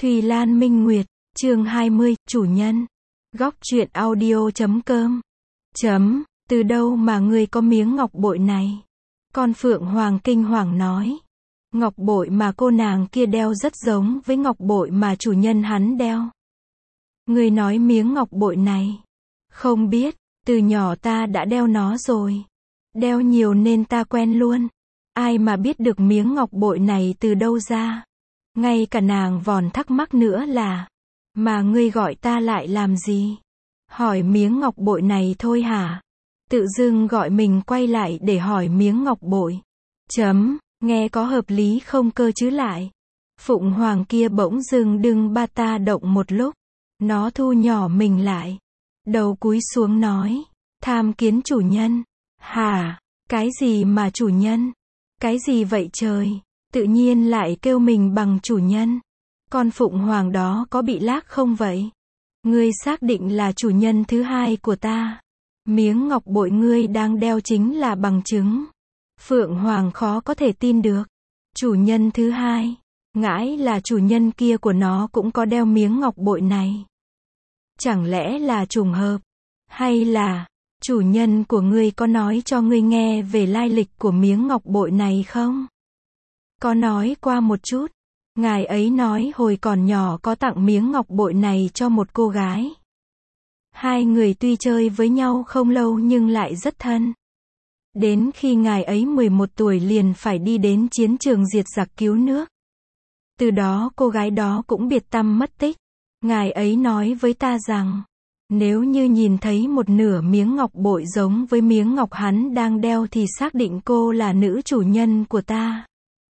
Thùy Lan Minh Nguyệt, chương 20, chủ nhân. Góc truyện audio.com. Từ đâu mà ngươi có miếng ngọc bội này? Con Phượng Hoàng kinh hoàng nói. Ngọc bội mà cô nàng kia đeo rất giống với ngọc bội mà chủ nhân hắn đeo. Ngươi nói miếng ngọc bội này? Không biết, từ nhỏ ta đã đeo nó rồi. Đeo nhiều nên ta quen luôn. Ai mà biết được miếng ngọc bội này từ đâu ra? Ngay cả nàng vòn thắc mắc nữa là, mà ngươi gọi ta lại làm gì? Hỏi miếng ngọc bội này thôi hả? Tự dưng gọi mình quay lại để hỏi miếng ngọc bội. Nghe có hợp lý không cơ chứ lại? Phụng Hoàng kia bỗng dưng đưng ba ta động một lúc. Nó thu nhỏ mình lại. Đầu cúi xuống nói, tham kiến chủ nhân. Hả? Cái gì mà chủ nhân? Cái gì vậy trời? Tự nhiên lại kêu mình bằng chủ nhân. Con Phụng Hoàng đó có bị lác không vậy? Ngươi xác định là chủ nhân thứ hai của ta. Miếng ngọc bội ngươi đang đeo chính là bằng chứng. Phượng Hoàng khó có thể tin được. Chủ nhân thứ hai. Ngãi là chủ nhân kia của nó cũng có đeo miếng ngọc bội này. Chẳng lẽ là trùng hợp? Hay là, chủ nhân của ngươi có nói cho ngươi nghe về lai lịch của miếng ngọc bội này không? Có nói qua một chút. Ngài ấy nói hồi còn nhỏ có tặng miếng ngọc bội này cho một cô gái. Hai người tuy chơi với nhau không lâu nhưng lại rất thân. Đến khi ngài ấy 11 tuổi liền phải đi đến chiến trường diệt giặc cứu nước. Từ đó cô gái đó cũng biệt tăm mất tích. Ngài ấy nói với ta rằng, nếu như nhìn thấy một nửa miếng ngọc bội giống với miếng ngọc hắn đang đeo thì xác định cô là nữ chủ nhân của ta.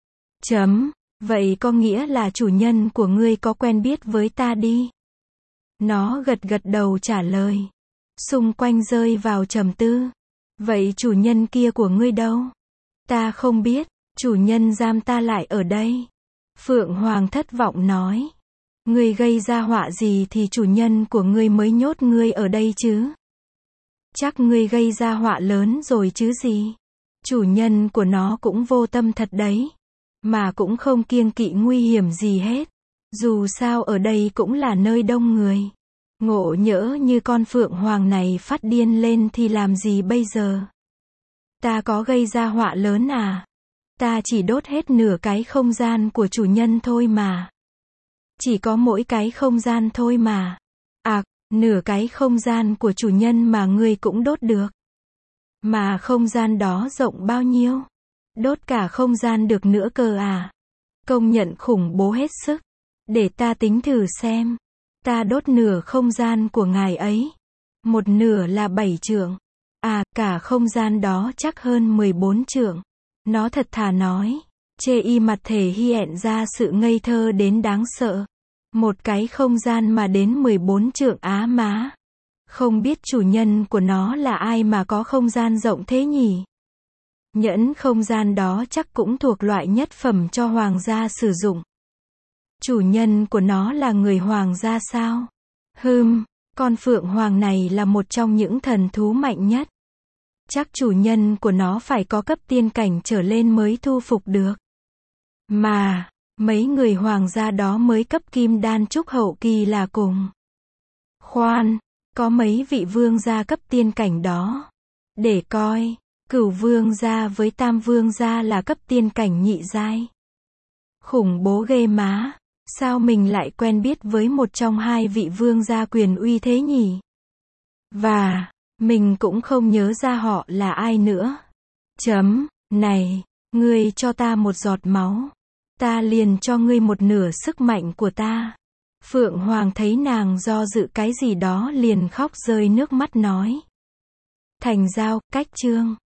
Vậy có nghĩa là chủ nhân của ngươi có quen biết với ta đi. Nó gật gật đầu trả lời. Xung quanh rơi vào trầm tư. Vậy chủ nhân kia của ngươi đâu? Ta không biết, chủ nhân giam ta lại ở đây. Phượng Hoàng thất vọng nói. Ngươi gây ra họa gì thì chủ nhân của ngươi mới nhốt ngươi ở đây chứ? Chắc ngươi gây ra họa lớn rồi chứ gì? Chủ nhân của nó cũng vô tâm thật đấy. Mà cũng không kiêng kỵ nguy hiểm gì hết. Dù sao ở đây cũng là nơi đông người. Ngộ nhỡ như con Phượng Hoàng này phát điên lên thì làm gì bây giờ? Ta có gây ra họa lớn à? Ta chỉ đốt hết nửa cái không gian của chủ nhân thôi mà. Chỉ có mỗi cái không gian thôi mà. Nửa cái không gian của chủ nhân mà ngươi cũng đốt được. Mà không gian đó rộng bao nhiêu? Đốt cả không gian được nữa cơ à? Công nhận khủng bố hết sức. Để ta tính thử xem. Ta đốt nửa không gian của ngài ấy. Một nửa là 7 trượng. Cả không gian đó chắc hơn 14 trượng. Nó thật thà nói. Chê y mặt thể hiện ra sự ngây thơ đến đáng sợ. Một cái không gian mà đến 14 trượng á má. Không biết chủ nhân của nó là ai mà có không gian rộng thế nhỉ? Nhẫn không gian đó chắc cũng thuộc loại nhất phẩm cho hoàng gia sử dụng. Chủ nhân của nó là người hoàng gia sao? Con Phượng Hoàng này là một trong những thần thú mạnh nhất. Chắc chủ nhân của nó phải có cấp tiên cảnh trở lên mới thu phục được. Mà, mấy người hoàng gia đó mới cấp kim đan trúc hậu kỳ là cùng. Khoan, có mấy vị vương gia cấp tiên cảnh đó. Để coi, Cửu vương gia với Tam vương gia là cấp tiên cảnh nhị giai. Khủng bố ghê má. Sao mình lại quen biết với một trong hai vị vương gia quyền uy thế nhỉ? Và, mình cũng không nhớ ra họ là ai nữa. Này, ngươi cho ta một giọt máu. Ta liền cho ngươi một nửa sức mạnh của ta. Phượng Hoàng thấy nàng do dự cái gì đó liền khóc rơi nước mắt nói. Thành giao, cách chương.